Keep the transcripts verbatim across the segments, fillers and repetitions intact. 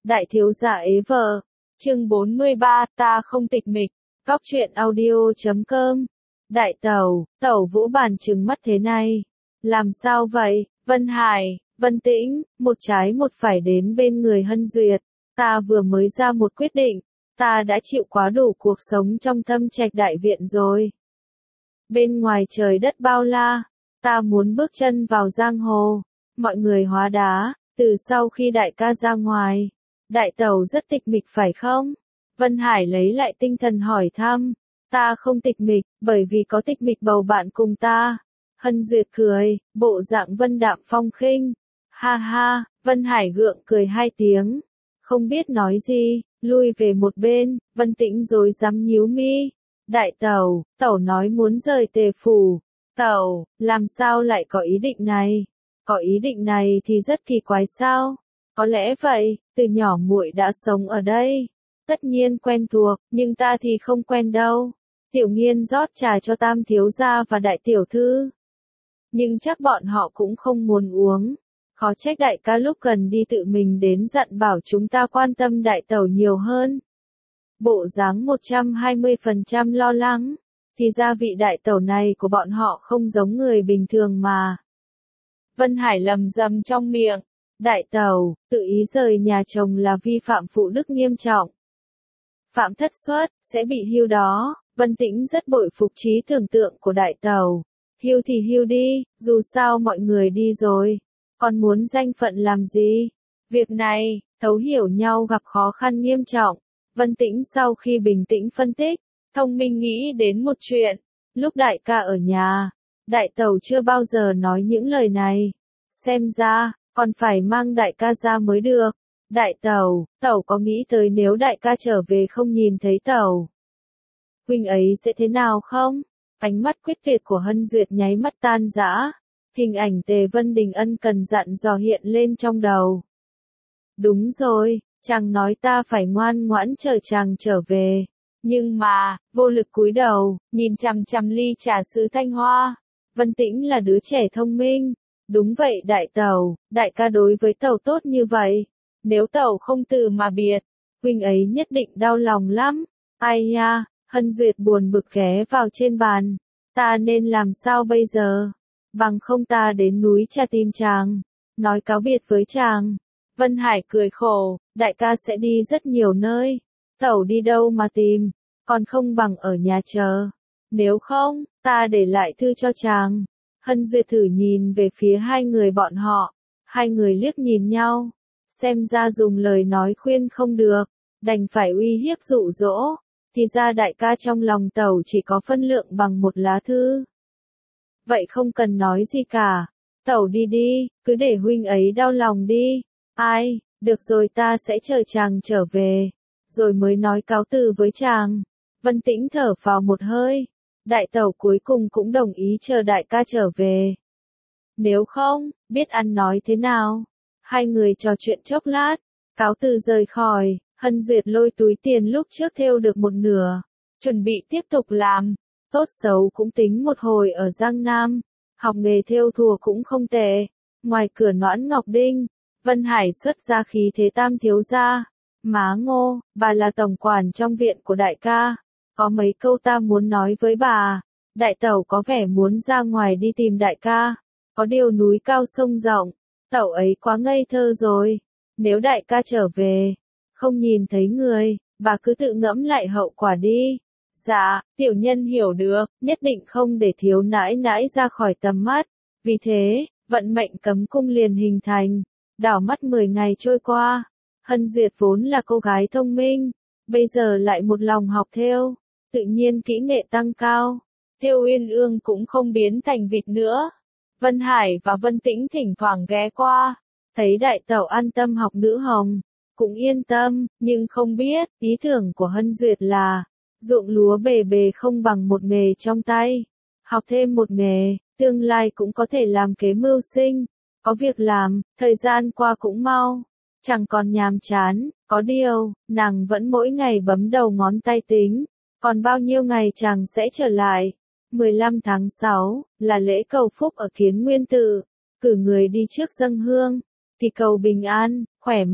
Đại thiếu gia ế vợ. Chương bốn mươi ba, ta không tịch mịch. Góc truyện audio chấm com. Đại tẩu, tẩu Vũ Bàn trừng mắt thế này. Làm sao vậy? Vân Hải, Vân Tĩnh, một trái một phải đến bên người Hân Duyệt. Ta vừa mới ra một quyết định. Ta đã chịu quá đủ cuộc sống trong Thâm Trạch đại viện rồi. Bên ngoài trời đất bao la, ta muốn bước chân vào giang hồ. Mọi người hóa đá, từ sau khi đại ca ra ngoài. Đại tẩu rất tịch mịch phải không? Vân Hải lấy lại tinh thần hỏi thăm. Ta không tịch mịch, bởi vì có tịch mịch bầu bạn cùng ta. Hân Duyệt cười, bộ dạng vân đạm phong khinh. Ha ha, Vân Hải gượng cười hai tiếng. Không biết nói gì, lui về một bên, Vân Tĩnh rồi dám nhíu mi. Đại tẩu, tẩu nói muốn rời Tề phủ. Tẩu, làm sao lại có ý định này? Có ý định này thì rất kỳ quái sao? Có lẽ vậy, từ nhỏ muội đã sống ở đây. Tất nhiên quen thuộc, nhưng ta thì không quen đâu. Tiểu Nghiên rót trà cho Tam thiếu gia và đại tiểu thư. Nhưng chắc bọn họ cũng không muốn uống. Khó trách đại ca lúc cần đi tự mình đến dặn bảo chúng ta quan tâm đại tẩu nhiều hơn. Bộ dáng một trăm hai mươi phần trăm lo lắng. Thì ra vị đại tẩu này của bọn họ không giống người bình thường mà. Vân Hải lầm rầm trong miệng. Đại tẩu, tự ý rời nhà chồng là vi phạm phụ đức nghiêm trọng. Phạm thất xuất, sẽ bị hưu đó. Vân Tĩnh rất bội phục trí tưởng tượng của đại tẩu. Hưu thì hưu đi, dù sao mọi người đi rồi. Còn muốn danh phận làm gì? Việc này, thấu hiểu nhau gặp khó khăn nghiêm trọng. Vân Tĩnh sau khi bình tĩnh phân tích, thông minh nghĩ đến một chuyện. Lúc đại ca ở nhà, đại tẩu chưa bao giờ nói những lời này. Xem ra, còn phải mang đại ca ra mới được. Đại tẩu, tẩu có nghĩ tới nếu đại ca trở về không nhìn thấy tẩu? Huynh ấy sẽ thế nào không? Ánh mắt quyết tuyệt của Hân Duyệt nháy mắt tan rã. Hình ảnh Tề Vân Đình ân cần dặn dò hiện lên trong đầu. Đúng rồi, chàng nói ta phải ngoan ngoãn chờ chàng trở về. Nhưng mà, vô lực cúi đầu, nhìn chằm chằm ly trà sứ thanh hoa. Vân Tĩnh là đứa trẻ thông minh. Đúng vậy đại tẩu, đại ca đối với tẩu tốt như vậy. Nếu tẩu không từ mà biệt, huynh ấy nhất định đau lòng lắm. Ai nha, Hân Duyệt buồn bực ghé vào trên bàn. Ta nên làm sao bây giờ? Bằng không ta đến núi Trà tìm chàng. Nói cáo biệt với chàng. Vân Hải cười khổ, đại ca sẽ đi rất nhiều nơi. Tẩu đi đâu mà tìm, còn không bằng ở nhà chờ. Nếu không, ta để lại thư cho chàng. Hân Duyệt thử nhìn về phía hai người bọn họ. Hai người liếc nhìn nhau. Xem ra dùng lời nói khuyên không được. Đành phải uy hiếp dụ dỗ. Thì ra đại ca trong lòng tẩu chỉ có phân lượng bằng một lá thư. Vậy không cần nói gì cả. Tẩu đi đi, cứ để huynh ấy đau lòng đi. Ai, được rồi ta sẽ chờ chàng trở về. Rồi mới nói cáo từ với chàng. Vân Tĩnh thở vào một hơi. Đại tẩu cuối cùng cũng đồng ý chờ đại ca trở về. Nếu không, biết ăn nói thế nào. Hai người trò chuyện chốc lát. Cáo từ rời khỏi. Hân Duyệt lôi túi tiền lúc trước thêu được một nửa. Chuẩn bị tiếp tục làm. Tốt xấu cũng tính một hồi ở Giang Nam. Học nghề thêu thùa cũng không tệ. Ngoài cửa Noãn Ngọc Đinh, Vân Hải xuất ra khí thế Tam thiếu gia. Má Ngô, bà là tổng quản trong viện của đại ca. Có mấy câu ta muốn nói với bà. Đại tẩu có vẻ muốn ra ngoài đi tìm đại ca. Có điều núi cao sông rộng. Tẩu ấy quá ngây thơ rồi. Nếu đại ca trở về, không nhìn thấy người, bà cứ tự ngẫm lại hậu quả đi. Dạ, tiểu nhân hiểu được, nhất định không để thiếu nãi nãi ra khỏi tầm mắt. Vì thế, vận mệnh cấm cung liền hình thành. Đảo mắt mười ngày trôi qua. Hân Duyệt vốn là cô gái thông minh. Bây giờ lại một lòng học thêu. Tự nhiên kỹ nghệ tăng cao. Thêu uyên ương cũng không biến thành vịt nữa. Vân Hải và Vân Tĩnh thỉnh thoảng ghé qua. Thấy đại tẩu an tâm học nữ hồng. Cũng yên tâm, nhưng không biết, ý tưởng của Hân Duyệt là, ruộng lúa bề bề không bằng một nghề trong tay. Học thêm một nghề, tương lai cũng có thể làm kế mưu sinh. Có việc làm, thời gian qua cũng mau. Chẳng còn nhàm chán, có điều, nàng vẫn mỗi ngày bấm đầu ngón tay tính. Còn bao nhiêu ngày chàng sẽ trở lại? mười lăm tháng sáu, là lễ cầu phúc ở Kiến Nguyên Tự. Cử người đi trước dâng hương. Thì cầu bình an, khỏe mạnh,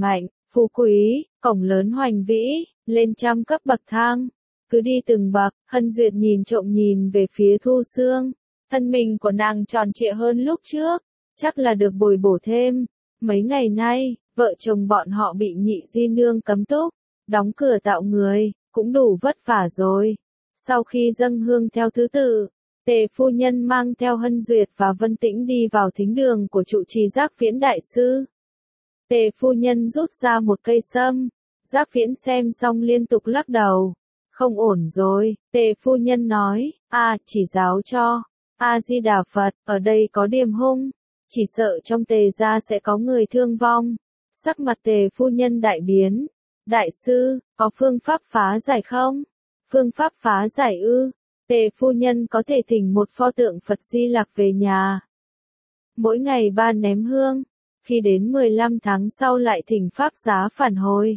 phú quý, cổng lớn hoành vĩ, lên trăm cấp bậc thang. Cứ đi từng bậc, Hân Duyệt nhìn trộm nhìn về phía Thu Sương. Thân mình của nàng tròn trịa hơn lúc trước, chắc là được bồi bổ thêm. Mấy ngày nay, vợ chồng bọn họ bị nhị di nương cấm túc, đóng cửa tạo người, cũng đủ vất vả rồi. Sau khi dâng hương theo thứ tự, Tề phu nhân mang theo Hân Duyệt và Vân Tĩnh đi vào thính đường của trụ trì Giác Viễn đại sư. Tề phu nhân rút ra một cây sâm, Giác Viễn xem xong liên tục lắc đầu. Không ổn rồi, Tề phu nhân nói, a chỉ giáo cho, A-di-đà Phật, ở đây có điềm hung, chỉ sợ trong Tề gia sẽ có người thương vong. Sắc mặt Tề phu nhân đại biến, đại sư, có phương pháp phá giải không? Phương pháp phá giải ư? Tề phu nhân có thể thỉnh một pho tượng Phật Di Lặc về nhà. Mỗi ngày ba ném hương, khi đến mười lăm tháng sau lại thỉnh pháp giá phản hồi.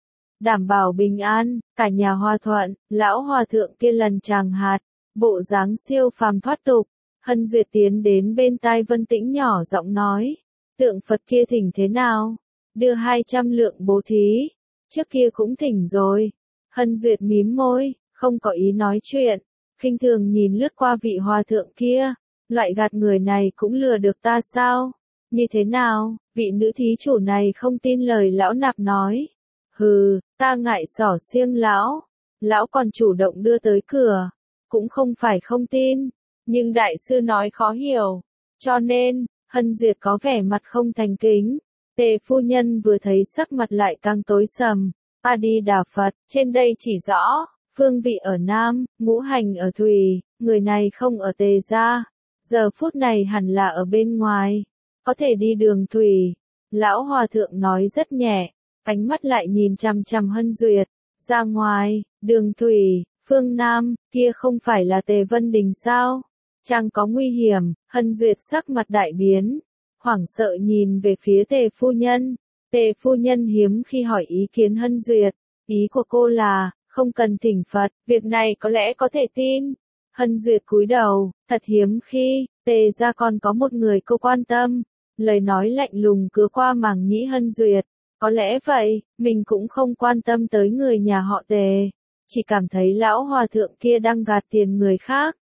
Đảm bảo bình an, cả nhà hòa thuận, lão hòa thượng kia lần tràng hạt, bộ dáng siêu phàm thoát tục. Hân Duyệt tiến đến bên tai Vân Tĩnh nhỏ giọng nói, tượng Phật kia thỉnh thế nào? Đưa hai trăm lượng bố thí, trước kia cũng thỉnh rồi. Hân Duyệt mím môi, không có ý nói chuyện, khinh thường nhìn lướt qua vị hòa thượng kia, loại gạt người này cũng lừa được ta sao? Như thế nào, vị nữ thí chủ này không tin lời lão nạp nói. Hừ, ta ngại xỏ xiêng lão, lão còn chủ động đưa tới cửa, cũng không phải không tin, nhưng đại sư nói khó hiểu, cho nên, Hân Duyệt có vẻ mặt không thành kính. Tề phu nhân vừa thấy sắc mặt lại càng tối sầm, A-di-đà Phật, trên đây chỉ rõ, phương vị ở Nam, ngũ hành ở Thủy, người này không ở Tề gia, giờ phút này hẳn là ở bên ngoài, có thể đi đường Thủy. Lão hòa thượng nói rất nhẹ, ánh mắt lại nhìn chằm chằm Hân Duyệt, ra ngoài, đường Thủy, phương Nam, kia không phải là Tề Vân Đình sao? Chàng có nguy hiểm. Hân Duyệt sắc mặt đại biến, hoảng sợ nhìn về phía Tề phu nhân. Tề phu nhân hiếm khi hỏi ý kiến Hân Duyệt, ý của cô là, không cần thỉnh Phật, việc này có lẽ có thể tin. Hân Duyệt cúi đầu, thật hiếm khi, Tề gia còn có một người cô quan tâm. Lời nói lạnh lùng cứ qua màng nhĩ Hân Duyệt, có lẽ vậy, mình cũng không quan tâm tới người nhà họ Tề, chỉ cảm thấy lão hòa thượng kia đang gạt tiền người khác.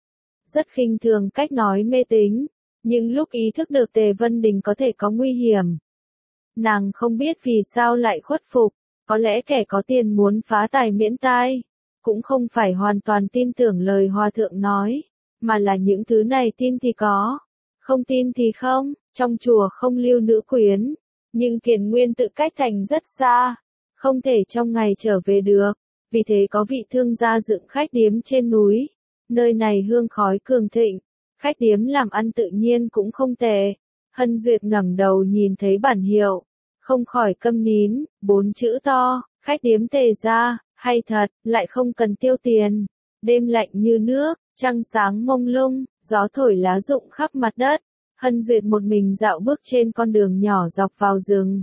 Rất khinh thường cách nói mê tín, nhưng lúc ý thức được Tề Vân Đình có thể có nguy hiểm, nàng không biết vì sao lại khuất phục, có lẽ kẻ có tiền muốn phá tài miễn tai, cũng không phải hoàn toàn tin tưởng lời hòa thượng nói, mà là những thứ này tin thì có, không tin thì không. Trong chùa không lưu nữ quyến, nhưng Kiền Nguyên tự cách thành rất xa, không thể trong ngày trở về được, vì thế có vị thương gia dựng khách điếm trên núi, nơi này hương khói cường thịnh, khách điếm làm ăn tự nhiên cũng không tệ. Hân Duyệt ngẩng đầu nhìn thấy bản hiệu, không khỏi câm nín, bốn chữ to, khách điếm Tề gia, hay thật, lại không cần tiêu tiền. Đêm lạnh như nước, trăng sáng mông lung, gió thổi lá rụng khắp mặt đất. Hân Duyệt một mình dạo bước trên con đường nhỏ dọc vào rừng.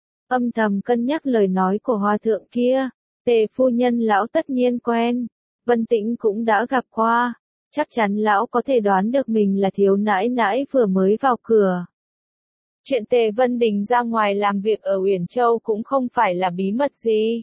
Âm thầm cân nhắc lời nói của hòa thượng kia, Tề phu nhân lão tất nhiên quen, Vân Tĩnh cũng đã gặp qua, chắc chắn lão có thể đoán được mình là thiếu nãi nãi vừa mới vào cửa. Chuyện Tề Vân Đình ra ngoài làm việc ở Uyển Châu cũng không phải là bí mật gì.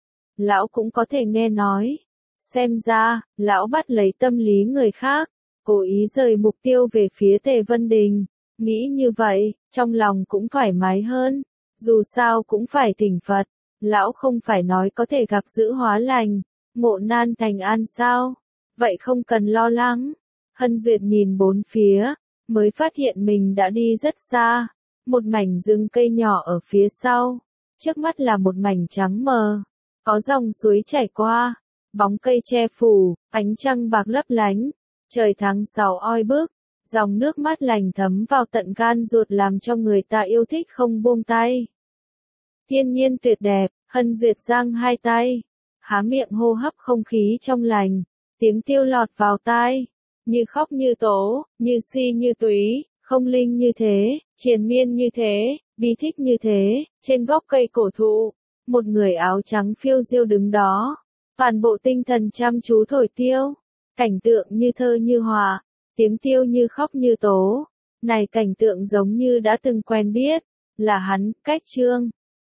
Lão cũng có thể nghe nói. Xem ra, lão bắt lấy tâm lý người khác, cố ý rời mục tiêu về phía Tề Vân Đình. Nghĩ như vậy, trong lòng cũng thoải mái hơn. Dù sao cũng phải thỉnh Phật. Lão không phải nói có thể gặp giữ hóa lành, ngộ nan thành an sao. Vậy không cần lo lắng. Hân Duyệt nhìn bốn phía, mới phát hiện mình đã đi rất xa. Một mảnh rừng cây nhỏ ở phía sau. Trước mắt là một mảnh trắng mờ. Có dòng suối chảy qua. Bóng cây che phủ, ánh trăng bạc lấp lánh. Trời tháng sáu oi bức. Dòng nước mát lành thấm vào tận gan ruột làm cho người ta yêu thích không buông tay. Thiên nhiên tuyệt đẹp, Hân Duyệt giang hai tay. Há miệng hô hấp không khí trong lành. Tiếng tiêu lọt vào tai. Như khóc như tố, như si như túy. Không linh như thế, triền miên như thế, bi thích như thế, trên gốc cây cổ thụ, một người áo trắng phiêu diêu đứng đó, toàn bộ tinh thần chăm chú thổi tiêu, cảnh tượng như thơ như họa, tiếng tiêu như khóc như tố, này cảnh tượng giống như đã từng quen biết, là hắn, Cách Trương.